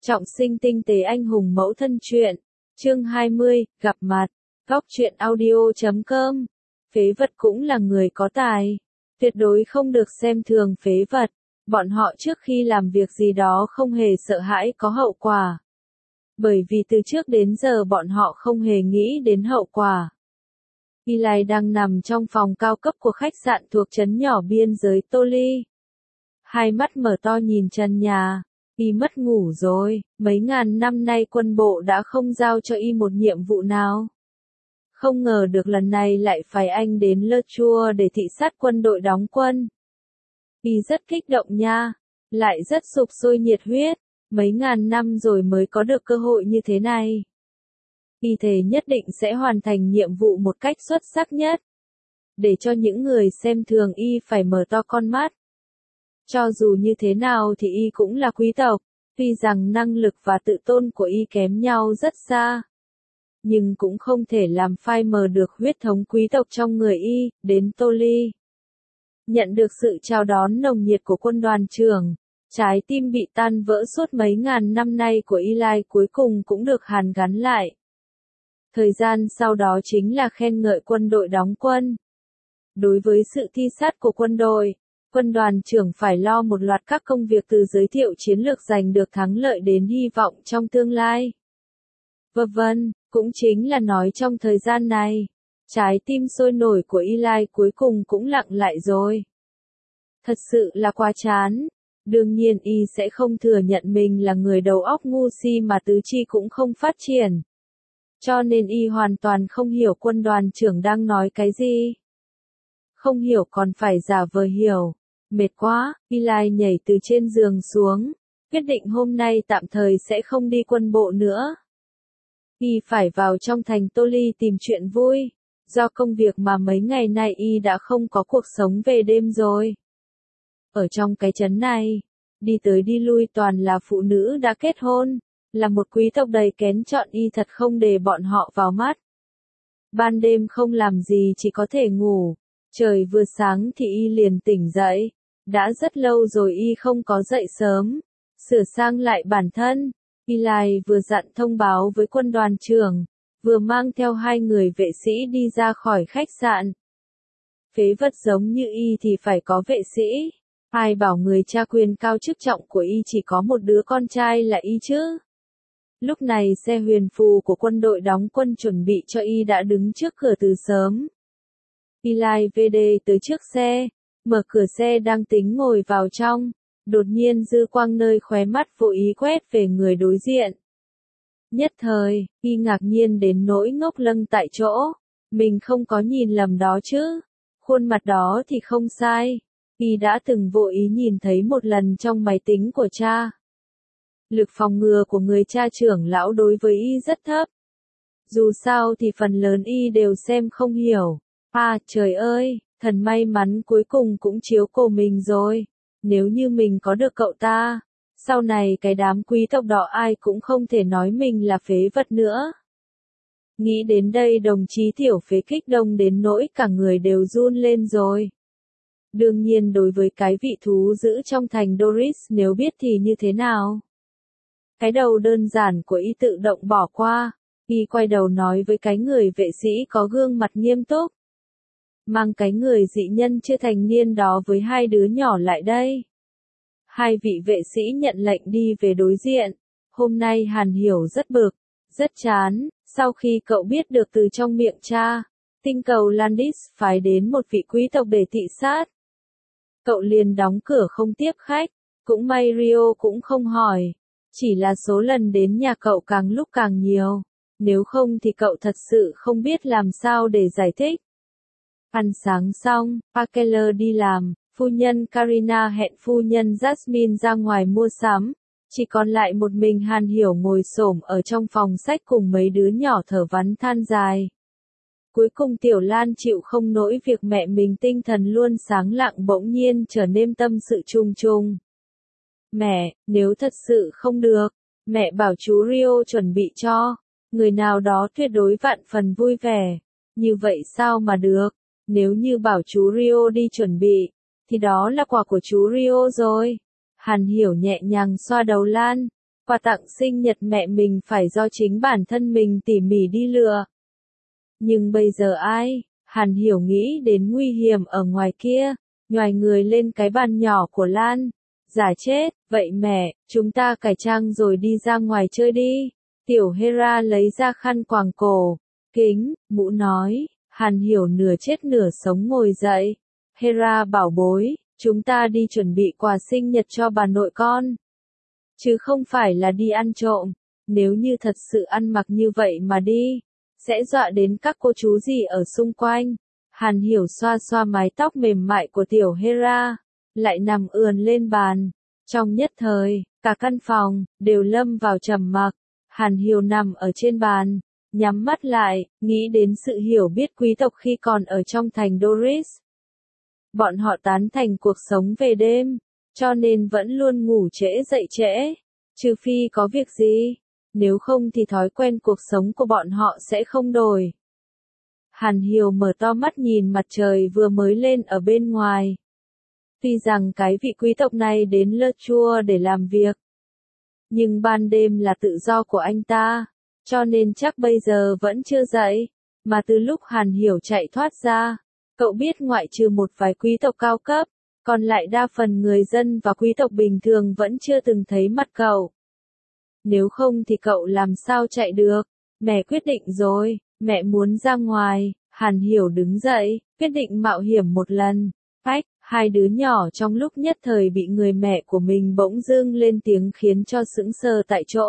Trọng sinh tinh tế anh hùng mẫu thân truyện. Chương 20, gặp mặt. Góc truyện audio.com. Phế vật cũng là người có tài. Tuyệt đối không được xem thường phế vật. Bọn họ trước khi làm việc gì đó không hề sợ hãi có hậu quả. Bởi vì từ trước đến giờ bọn họ không hề nghĩ đến hậu quả. Eli đang nằm trong phòng cao cấp của khách sạn thuộc trấn nhỏ biên giới Toli. Hai mắt mở to nhìn trần nhà. Y mất ngủ rồi, mấy ngàn năm nay quân bộ đã không giao cho y một nhiệm vụ nào. Không ngờ được lần này lại phải anh đến Le Chua để thị sát quân đội đóng quân. Y rất kích động nha, lại rất sục sôi nhiệt huyết, mấy ngàn năm rồi mới có được cơ hội như thế này. Y thề nhất định sẽ hoàn thành nhiệm vụ một cách xuất sắc nhất. Để cho những người xem thường y phải mở to con mắt. Cho dù như thế nào thì y cũng là quý tộc, tuy rằng năng lực và tự tôn của y kém nhau rất xa. Nhưng cũng không thể làm phai mờ được huyết thống quý tộc trong người y, đến Toli. Nhận được sự chào đón nồng nhiệt của quân đoàn trưởng, trái tim bị tan vỡ suốt mấy ngàn năm nay của Eli cuối cùng cũng được hàn gắn lại. Thời gian sau đó chính là khen ngợi quân đội đóng quân. Đối với sự thi sát của quân đội, quân đoàn trưởng phải lo một loạt các công việc từ giới thiệu chiến lược giành được thắng lợi đến hy vọng trong tương lai. Vân, cũng chính là nói trong thời gian này, trái tim sôi nổi của Eli cuối cùng cũng lặng lại rồi. Thật sự là quá chán. Đương nhiên y sẽ không thừa nhận mình là người đầu óc ngu si mà tứ chi cũng không phát triển. Cho nên y hoàn toàn không hiểu quân đoàn trưởng đang nói cái gì. Không hiểu còn phải giả vờ hiểu. Mệt quá, Eli nhảy từ trên giường xuống, quyết định hôm nay tạm thời sẽ không đi quân bộ nữa. Y phải vào trong thành Toli tìm chuyện vui, do công việc mà mấy ngày nay y đã không có cuộc sống về đêm rồi. Ở trong cái trấn này, đi tới đi lui toàn là phụ nữ đã kết hôn, là một quý tộc đầy kén chọn y thật không để bọn họ vào mắt. Ban đêm không làm gì chỉ có thể ngủ, trời vừa sáng thì y liền tỉnh dậy. Đã rất lâu rồi y không có dậy sớm, sửa sang lại bản thân, Eli vừa dặn thông báo với quân đoàn trưởng, vừa mang theo hai người vệ sĩ đi ra khỏi khách sạn. Phế vật giống như y thì phải có vệ sĩ, ai bảo người cha quyền cao chức trọng của y chỉ có một đứa con trai là y chứ. Lúc này xe huyền phù của quân đội đóng quân chuẩn bị cho y đã đứng trước cửa từ sớm. Eli VD tới trước xe. Mở cửa xe đang tính ngồi vào trong, đột nhiên dư quang nơi khóe mắt vô ý quét về người đối diện. Nhất thời, y ngạc nhiên đến nỗi ngốc lăng tại chỗ, mình không có nhìn lầm đó chứ, khuôn mặt đó thì không sai, y đã từng vô ý nhìn thấy một lần trong máy tính của cha. Lực phòng ngừa của người cha trưởng lão đối với y rất thấp. Dù sao thì phần lớn y đều xem không hiểu. À trời ơi! Thần may mắn cuối cùng cũng chiếu cố mình rồi. Nếu như mình có được cậu ta, sau này cái đám quý tộc đó ai cũng không thể nói mình là phế vật nữa. Nghĩ đến đây đồng chí tiểu phế kích động đến nỗi cả người đều run lên rồi. Đương nhiên đối với cái vị thú giữ trong thành Doris nếu biết thì như thế nào. Cái đầu đơn giản của y tự động bỏ qua, y quay đầu nói với cái người vệ sĩ có gương mặt nghiêm túc. Mang cái người dị nhân chưa thành niên đó với hai đứa nhỏ lại đây. Hai vị vệ sĩ nhận lệnh đi về đối diện. Hôm nay Hàn Hiểu rất bực, rất chán, sau khi cậu biết được từ trong miệng cha, tinh cầu Landis phái đến một vị quý tộc để thị sát. Cậu liền đóng cửa không tiếp khách, cũng may Rio cũng không hỏi. Chỉ là số lần đến nhà cậu càng lúc càng nhiều, nếu không thì cậu thật sự không biết làm sao để giải thích. Ăn sáng xong, Pakeler đi làm, phu nhân Karina hẹn phu nhân Jasmine ra ngoài mua sắm, chỉ còn lại một mình Hàn Hiểu ngồi xổm ở trong phòng sách cùng mấy đứa nhỏ thở vắn than dài. Cuối cùng Tiểu Lan chịu không nổi việc mẹ mình tinh thần luôn sáng lạng bỗng nhiên trở nên tâm sự trùng trùng. Mẹ, nếu thật sự không được, mẹ bảo chú Rio chuẩn bị cho, người nào đó tuyệt đối vạn phần vui vẻ. Như vậy sao mà được? Nếu như bảo chú Rio đi chuẩn bị, thì đó là quà của chú Rio rồi. Hàn Hiểu nhẹ nhàng xoa đầu Lan, quà tặng sinh nhật mẹ mình phải do chính bản thân mình tỉ mỉ đi lựa. Nhưng bây giờ ai? Hàn Hiểu nghĩ đến nguy hiểm ở ngoài kia, nhoài người lên cái bàn nhỏ của Lan. Giả chết, vậy mẹ, chúng ta cải trang rồi đi ra ngoài chơi đi. Tiểu Hera lấy ra khăn quàng cổ, kính, mũ nói. Hàn Hiểu nửa chết nửa sống ngồi dậy. Hera bảo bối, chúng ta đi chuẩn bị quà sinh nhật cho bà nội con. Chứ không phải là đi ăn trộm. Nếu như thật sự ăn mặc như vậy mà đi, sẽ dọa đến các cô chú gì ở xung quanh. Hàn Hiểu xoa xoa mái tóc mềm mại của tiểu Hera, lại nằm ườn lên bàn. Trong nhất thời, cả căn phòng đều lâm vào trầm mặc. Hàn Hiểu nằm ở trên bàn, nhắm mắt lại, nghĩ đến sự hiểu biết quý tộc khi còn ở trong thành Doris. Bọn họ tán thành cuộc sống về đêm, cho nên vẫn luôn ngủ trễ dậy trễ, trừ phi có việc gì, nếu không thì thói quen cuộc sống của bọn họ sẽ không đổi. Hàn Hiểu mở to mắt nhìn mặt trời vừa mới lên ở bên ngoài. Tuy rằng cái vị quý tộc này đến Le Chua để làm việc, nhưng ban đêm là tự do của anh ta, cho nên chắc bây giờ vẫn chưa dậy, mà từ lúc Hàn Hiểu chạy thoát ra, cậu biết ngoại trừ một vài quý tộc cao cấp, còn lại đa phần người dân và quý tộc bình thường vẫn chưa từng thấy mặt cậu. Nếu không thì cậu làm sao chạy được? Mẹ quyết định rồi, mẹ muốn ra ngoài. Hàn Hiểu đứng dậy, quyết định mạo hiểm một lần. Phách, hai đứa nhỏ trong lúc nhất thời bị người mẹ của mình bỗng dưng lên tiếng khiến cho sững sờ tại chỗ.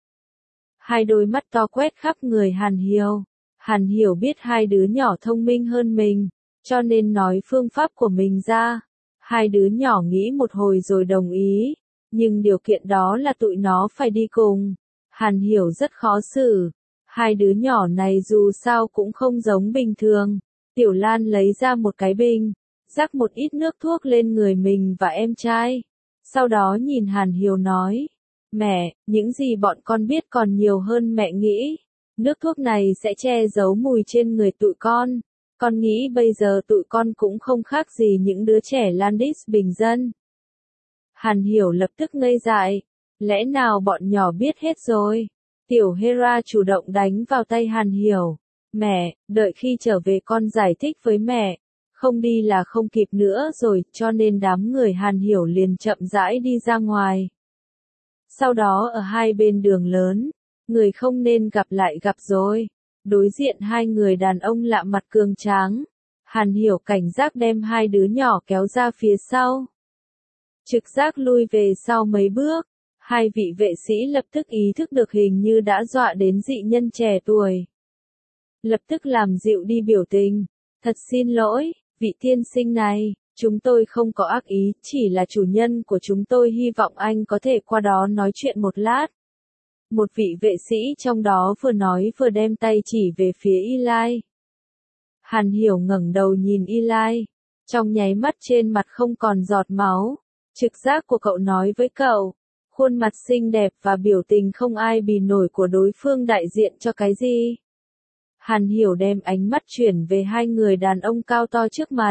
Hai đôi mắt to quét khắp người Hàn Hiểu. Hàn Hiểu biết hai đứa nhỏ thông minh hơn mình, cho nên nói phương pháp của mình ra. Hai đứa nhỏ nghĩ một hồi rồi đồng ý, nhưng điều kiện đó là tụi nó phải đi cùng. Hàn Hiểu rất khó xử. Hai đứa nhỏ này dù sao cũng không giống bình thường. Tiểu Lan lấy ra một cái bình, rắc một ít nước thuốc lên người mình và em trai. Sau đó nhìn Hàn Hiểu nói, mẹ, những gì bọn con biết còn nhiều hơn mẹ nghĩ. Nước thuốc này sẽ che giấu mùi trên người tụi con. Con nghĩ bây giờ tụi con cũng không khác gì những đứa trẻ Landis bình dân. Hàn Hiểu lập tức ngây dại. Lẽ nào bọn nhỏ biết hết rồi? Tiểu Hera chủ động đánh vào tay Hàn Hiểu. Mẹ, đợi khi trở về con giải thích với mẹ. Không đi là không kịp nữa rồi, cho nên đám người Hàn Hiểu liền chậm rãi đi ra ngoài. Sau đó ở hai bên đường lớn, người không nên gặp lại gặp rồi. Đối diện hai người đàn ông lạ mặt cường tráng. Hàn Hiểu cảnh giác đem hai đứa nhỏ kéo ra phía sau. Trực giác lui về sau mấy bước. Hai vị vệ sĩ lập tức ý thức được hình như đã dọa đến dị nhân trẻ tuổi. Lập tức làm dịu đi biểu tình. Thật xin lỗi, vị tiên sinh này, chúng tôi không có ác ý, chỉ là chủ nhân của chúng tôi hy vọng anh có thể qua đó nói chuyện một lát. Một vị vệ sĩ trong đó vừa nói vừa đem tay chỉ về phía Eli. Hàn Hiểu ngẩng đầu nhìn Eli. Trong nháy mắt trên mặt không còn giọt máu. Trực giác của cậu nói với cậu. Khuôn mặt xinh đẹp và biểu tình không ai bì nổi của đối phương đại diện cho cái gì. Hàn Hiểu đem ánh mắt chuyển về hai người đàn ông cao to trước mặt.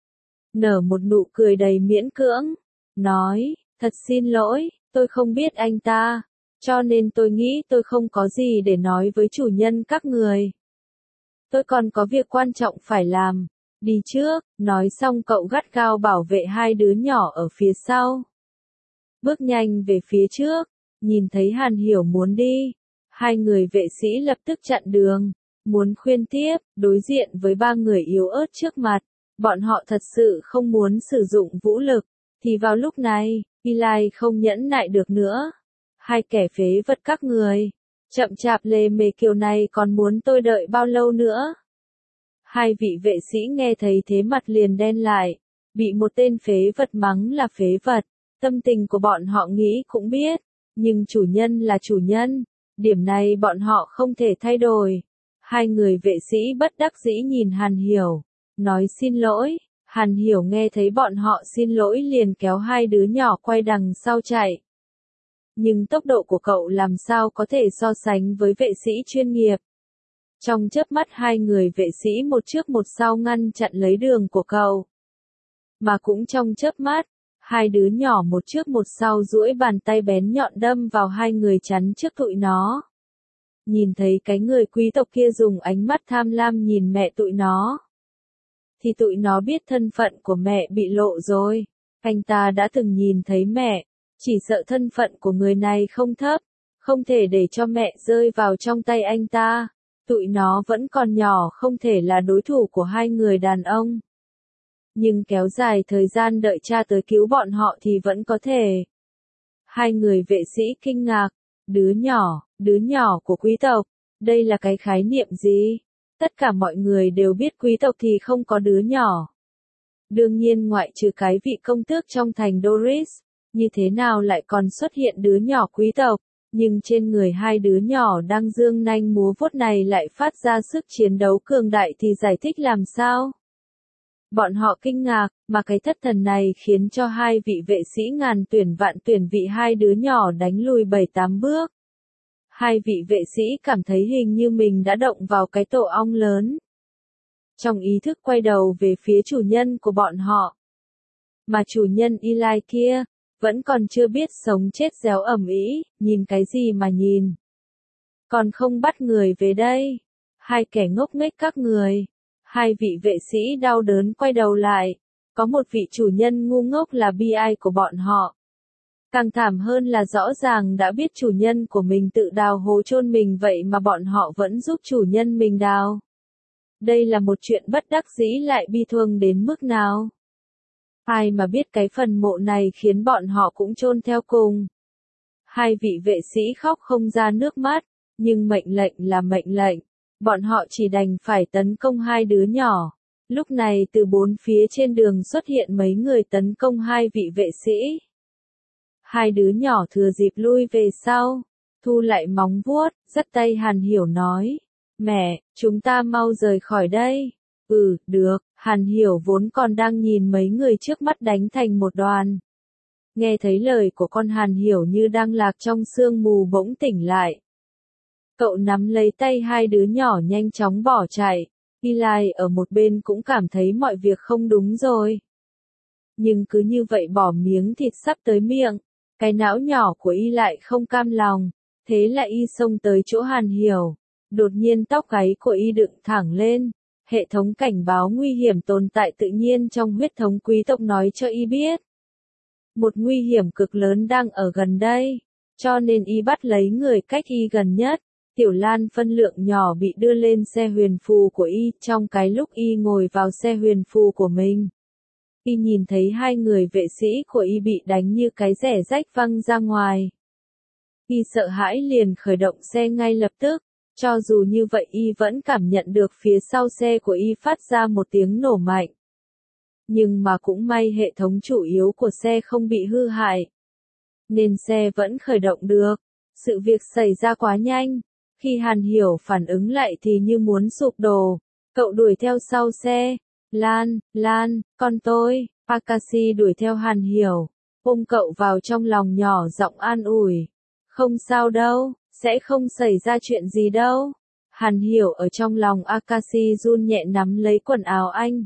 Nở một nụ cười đầy miễn cưỡng. Nói, thật xin lỗi, tôi không biết anh ta. Cho nên tôi nghĩ tôi không có gì để nói với chủ nhân các người. Tôi còn có việc quan trọng phải làm. Đi trước, nói xong cậu gắt gao bảo vệ hai đứa nhỏ ở phía sau. Bước nhanh về phía trước, nhìn thấy Hàn Hiểu muốn đi. Hai người vệ sĩ lập tức chặn đường, muốn khuyên tiếp, đối diện với ba người yếu ớt trước mặt. Bọn họ thật sự không muốn sử dụng vũ lực, thì vào lúc này, Eli không nhẫn nại được nữa. Hai kẻ phế vật các người, chậm chạp lề mề kiểu này còn muốn tôi đợi bao lâu nữa? Hai vị vệ sĩ nghe thấy thế mặt liền đen lại, bị một tên phế vật mắng là phế vật, tâm tình của bọn họ nghĩ cũng biết, nhưng chủ nhân là chủ nhân, điểm này bọn họ không thể thay đổi. Hai người vệ sĩ bất đắc dĩ nhìn Hàn Hiểu, nói xin lỗi. Hàn Hiểu nghe thấy bọn họ xin lỗi liền kéo hai đứa nhỏ quay đằng sau chạy. Nhưng tốc độ của cậu làm sao có thể so sánh với vệ sĩ chuyên nghiệp. Trong chớp mắt hai người vệ sĩ một trước một sau ngăn chặn lấy đường của cậu. Mà cũng trong chớp mắt, Hai đứa nhỏ một trước một sau duỗi bàn tay bén nhọn đâm vào hai người chắn trước tụi nó. Nhìn thấy cái người quý tộc kia dùng ánh mắt tham lam nhìn mẹ tụi nó, thì tụi nó biết thân phận của mẹ bị lộ rồi. Anh ta đã từng nhìn thấy mẹ, chỉ sợ thân phận của người này không thấp, không thể để cho mẹ rơi vào trong tay anh ta. Tụi nó vẫn còn nhỏ, không thể là đối thủ của hai người đàn ông. Nhưng kéo dài thời gian đợi cha tới cứu bọn họ thì vẫn có thể. Hai người vệ sĩ kinh ngạc, đứa nhỏ của quý tộc, đây là cái khái niệm gì? Tất cả mọi người đều biết quý tộc thì không có đứa nhỏ. Đương nhiên ngoại trừ cái vị công tước trong thành Doris, như thế nào lại còn xuất hiện đứa nhỏ quý tộc, nhưng trên người hai đứa nhỏ đang dương nanh múa vuốt này lại phát ra sức chiến đấu cường đại thì giải thích làm sao? Bọn họ kinh ngạc, mà cái thất thần này khiến cho hai vị vệ sĩ ngàn tuyển vạn tuyển vị hai đứa nhỏ đánh lùi 7-8 bước. Hai vị vệ sĩ cảm thấy hình như mình đã động vào cái tổ ong lớn. Trong ý thức quay đầu về phía chủ nhân của bọn họ. Mà chủ nhân Eli kia, vẫn còn chưa biết sống chết réo ầm ĩ, nhìn cái gì mà nhìn. Còn không bắt người về đây. Hai kẻ ngốc nghếch các người. Hai vị vệ sĩ đau đớn quay đầu lại. Có một vị chủ nhân ngu ngốc là bi ai của bọn họ. Càng thảm hơn là rõ ràng đã biết chủ nhân của mình tự đào hố chôn mình vậy mà bọn họ vẫn giúp chủ nhân mình đào. Đây là một chuyện bất đắc dĩ lại bi thương đến mức nào. Ai mà biết cái phần mộ này khiến bọn họ cũng chôn theo cùng. Hai vị vệ sĩ khóc không ra nước mắt, nhưng mệnh lệnh là mệnh lệnh. Bọn họ chỉ đành phải tấn công hai đứa nhỏ. Lúc này từ bốn phía trên đường xuất hiện mấy người tấn công hai vị vệ sĩ. Hai đứa nhỏ thừa dịp lui về sau, thu lại móng vuốt, dắt tay Hàn Hiểu nói. Mẹ, chúng ta mau rời khỏi đây. Được, Hàn Hiểu vốn còn đang nhìn mấy người trước mắt đánh thành một đoàn. Nghe thấy lời của con Hàn Hiểu như đang lạc trong sương mù bỗng tỉnh lại. Cậu nắm lấy tay hai đứa nhỏ nhanh chóng bỏ chạy. Eli ở một bên cũng cảm thấy mọi việc không đúng rồi. Nhưng cứ như vậy bỏ miếng thịt sắp tới miệng. Cái não nhỏ của y lại không cam lòng. Thế là y xông tới chỗ Hàn Hiểu. Đột nhiên tóc gáy của y dựng thẳng lên. Hệ thống cảnh báo nguy hiểm tồn tại tự nhiên trong huyết thống quý tộc nói cho y biết. Một nguy hiểm cực lớn đang ở gần đây. Cho nên y bắt lấy người cách y gần nhất. Tiểu Lan phân lượng nhỏ bị đưa lên xe huyền phù của y trong cái lúc y ngồi vào xe huyền phù của mình. Y nhìn thấy hai người vệ sĩ của y bị đánh như cái rẻ rách văng ra ngoài. Y sợ hãi liền khởi động xe ngay lập tức. Cho dù như vậy y vẫn cảm nhận được phía sau xe của y phát ra một tiếng nổ mạnh. Nhưng mà cũng may hệ thống chủ yếu của xe không bị hư hại. Nên xe vẫn khởi động được. Sự việc xảy ra quá nhanh. Khi Hàn Hiểu phản ứng lại thì như muốn sụp đổ. Cậu đuổi theo sau xe. Lan, con tôi. Akashi đuổi theo Hàn Hiểu. Ôm cậu vào trong lòng nhỏ giọng an ủi. Không sao đâu, sẽ không xảy ra chuyện gì đâu. Hàn Hiểu ở trong lòng Akashi run nhẹ nắm lấy quần áo anh.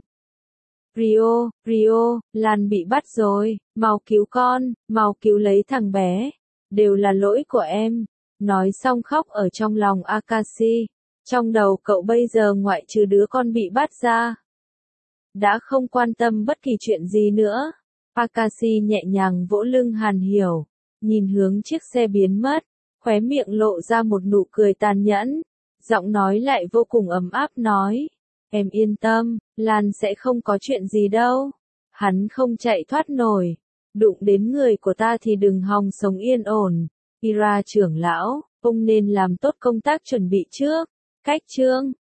Rio, Lan bị bắt rồi, mau cứu con, mau cứu lấy thằng bé. Đều là lỗi của em. Nói xong khóc ở trong lòng Akashi. Trong đầu cậu bây giờ ngoại trừ đứa con bị bắt ra, đã không quan tâm bất kỳ chuyện gì nữa. Akashi nhẹ nhàng vỗ lưng Hàn Hiểu, nhìn hướng chiếc xe biến mất, khóe miệng lộ ra một nụ cười tàn nhẫn, giọng nói lại vô cùng ấm áp nói, em yên tâm, Lan sẽ không có chuyện gì đâu, hắn không chạy thoát nổi, đụng đến người của ta thì đừng hòng sống yên ổn. Ira trưởng lão, ông nên làm tốt công tác chuẩn bị trước. Cách chương